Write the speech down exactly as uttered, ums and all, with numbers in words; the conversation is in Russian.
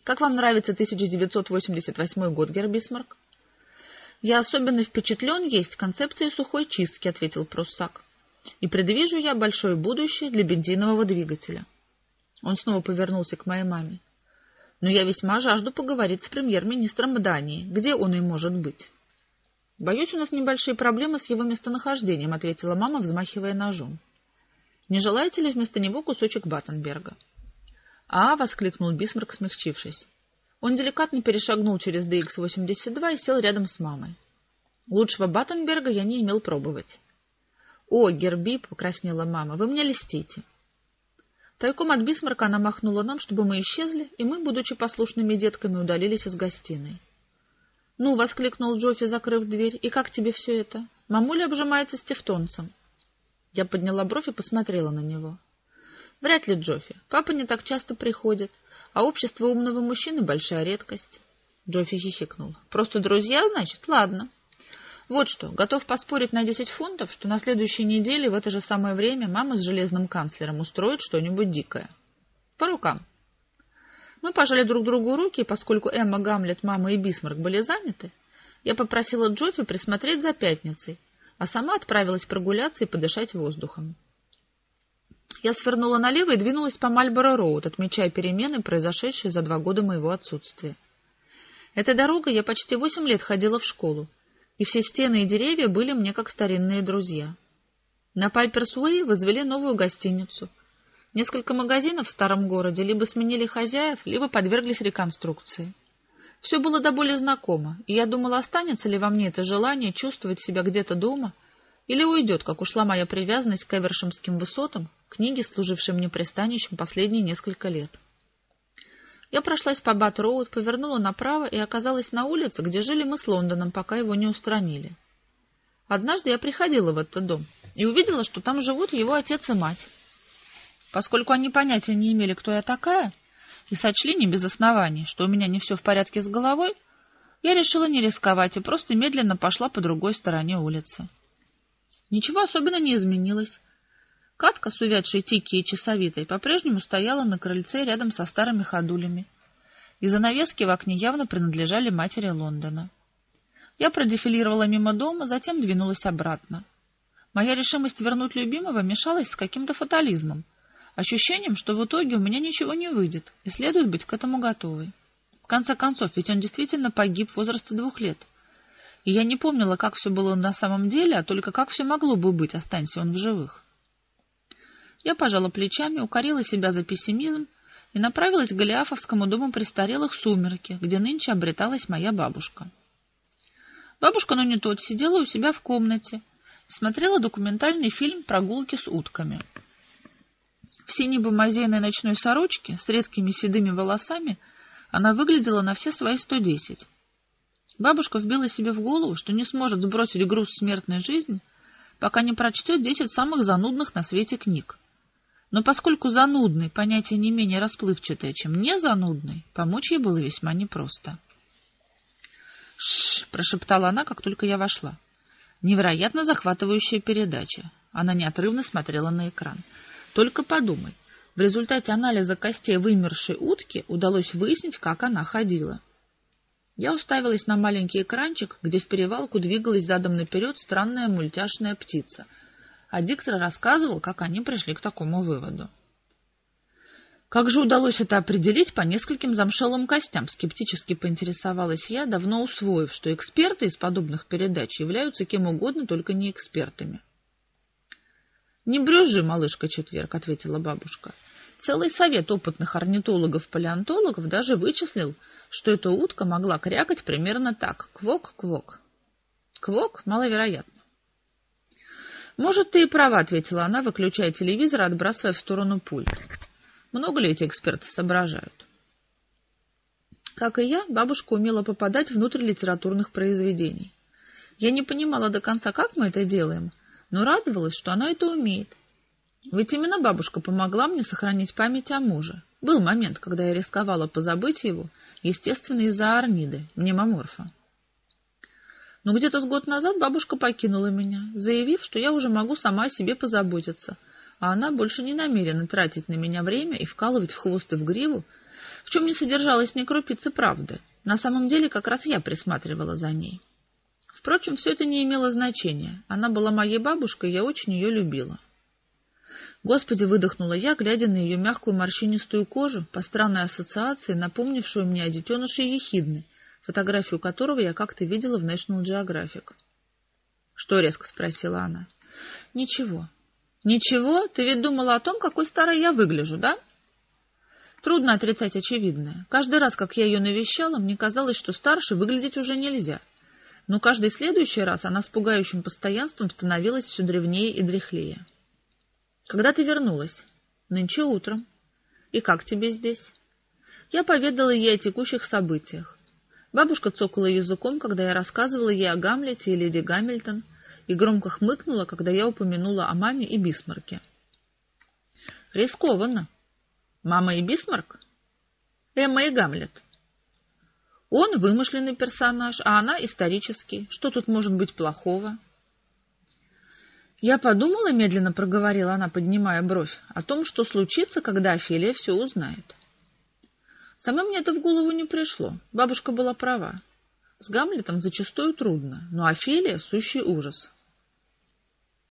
Как вам нравится тысяча девятьсот восемьдесят восьмой год, герр Бисмарк? Я особенно впечатлен есть концепцией сухой чистки, ответил пруссак. И предвижу я большое будущее для бензинового двигателя. Он снова повернулся к моей маме. Но я весьма жажду поговорить с премьер-министром Дании. Где он и может быть? Боюсь, у нас небольшие проблемы с его местонахождением, ответила мама, взмахивая ножом. Не желаете ли вместо него кусочек Баттенберга? А, воскликнул Бисмарк, смягчившись. Он деликатно перешагнул через дэ икс восемьдесят два и сел рядом с мамой. Лучшего Баттенберга я не имел пробовать. О, герр Би, покраснела мама, вы мне льстите. Тайком от Бисмарка она махнула нам, чтобы мы исчезли, и мы, будучи послушными детками, удалились из гостиной. — Ну, — воскликнул Джоффи, закрыв дверь, — и как тебе все это? Мамуля обжимается с тевтонцем. Я подняла бровь и посмотрела на него. — Вряд ли, Джоффи. Папа не так часто приходит, а общество умного мужчины — большая редкость. Джоффи хихикнул. — Просто друзья, значит? Ладно. Вот что, готов поспорить на десять фунтов, что на следующей неделе в это же самое время мама с железным канцлером устроит что-нибудь дикое. По рукам. Мы пожали друг другу руки, и поскольку Эмма, Гамлет, мама и Бисмарк были заняты, я попросила Джоффи присмотреть за пятницей, а сама отправилась прогуляться и подышать воздухом. Я свернула налево и двинулась по Мальборо-роуд, отмечая перемены, произошедшие за два года моего отсутствия. Этой дорогой я почти восемь лет ходила в школу, и все стены и деревья были мне как старинные друзья. На Пайперс-Уэй возвели новую гостиницу. Несколько магазинов в старом городе либо сменили хозяев, либо подверглись реконструкции. Все было до боли знакомо, и я думала, останется ли во мне это желание чувствовать себя где-то дома, или уйдет, как ушла моя привязанность к Эвершемским высотам, книге, служившей мне пристанищем последние несколько лет. Я прошлась по Бат-роуд, повернула направо и оказалась на улице, где жили мы с Лондоном, пока его не устранили. Однажды я приходила в этот дом и увидела, что там живут его отец и мать. Поскольку они понятия не имели, кто я такая, и сочли не без оснований, что у меня не все в порядке с головой, я решила не рисковать и просто медленно пошла по другой стороне улицы. Ничего особенно не изменилось. Катка с увядшей Тики и Часовитой по-прежнему стояла на крыльце рядом со старыми ходулями, и занавески в окне явно принадлежали матери Лондона. Я продефилировала мимо дома, затем двинулась обратно. Моя решимость вернуть любимого мешалась с каким-то фатализмом, ощущением, что в итоге у меня ничего не выйдет, и следует быть к этому готовой. В конце концов, ведь он действительно погиб в возрасте двух лет, и я не помнила, как все было на самом деле, а только как все могло бы быть, останься он в живых. Я пожала плечами, укорила себя за пессимизм и направилась к Голиафовскому дому престарелых «Сумерки», где нынче обреталась моя бабушка. Бабушка, ну не тот, сидела у себя в комнате и смотрела документальный фильм «Прогулки с утками». В синей бомазейной ночной сорочке с редкими седыми волосами она выглядела на все свои сто десять. Бабушка вбила себе в голову, что не сможет сбросить груз смертной жизни, пока не прочтет десять самых занудных на свете книг. Но поскольку занудный — понятие не менее расплывчатое, чем незанудный, помочь ей было весьма непросто. «Ш-ш-ш!» — прошептала она, как только я вошла. Невероятно захватывающая передача. Она неотрывно смотрела на экран. Только подумай, в результате анализа костей вымершей утки удалось выяснить, как она ходила. Я уставилась на маленький экранчик, где в перевалку двигалась задом наперед странная мультяшная птица, а диктор рассказывал, как они пришли к такому выводу. Как же удалось это определить по нескольким замшелым костям? Скептически поинтересовалась я, давно усвоив, что эксперты из подобных передач являются кем угодно, только не экспертами. «Не брюзжи, малышка Четверг», — ответила бабушка. «Целый совет опытных орнитологов-палеонтологов даже вычислил, что эта утка могла крякать примерно так: квок-квок». Квок маловероятно. «Может, ты и права», — ответила она, выключая телевизор и отбрасывая в сторону пульт. «Много ли эти эксперты соображают?» Как и я, бабушка умела попадать внутрь литературных произведений. Я не понимала до конца, как мы это делаем, но радовалась, что она это умеет. Ведь именно бабушка помогла мне сохранить память о муже. Был момент, когда я рисковала позабыть его, естественно, из-за Арниды, мнемоморфа. Но где-то с год назад бабушка покинула меня, заявив, что я уже могу сама о себе позаботиться, а она больше не намерена тратить на меня время и вкалывать в хвост и в гриву, в чем не содержалось ни крупицы правды. На самом деле, как раз я присматривала за ней. Впрочем, все это не имело значения. Она была моей бабушкой, и я очень ее любила. Господи, выдохнула я, глядя на ее мягкую морщинистую кожу, по странной ассоциации, напомнившую мне о детеныше Ехидны, фотографию которого я как-то видела в National Geographic. «Что?» — резко спросила она. «Ничего». «Ничего? Ты ведь думала о том, какой старой я выгляжу, да?» Трудно отрицать очевидное. Каждый раз, как я ее навещала, мне казалось, что старше выглядеть уже нельзя. Но каждый следующий раз она с пугающим постоянством становилась все древнее и дряхлее. «Когда ты вернулась?» «Нынче утром». «И как тебе здесь?» Я поведала ей о текущих событиях. Бабушка цокала языком, когда я рассказывала ей о Гамлете и леди Гамильтон, и громко хмыкнула, когда я упомянула о маме и Бисмарке. «Рискованно. Мама и Бисмарк? Эмма и Гамлет. Он вымышленный персонаж, а она исторический. Что тут может быть плохого?» «Я подумала, — медленно проговорила она, поднимая бровь, — о том, что случится, когда Офелия все узнает. Самой мне это в голову не пришло. Бабушка была права. С Гамлетом зачастую трудно, но Офелия — сущий ужас.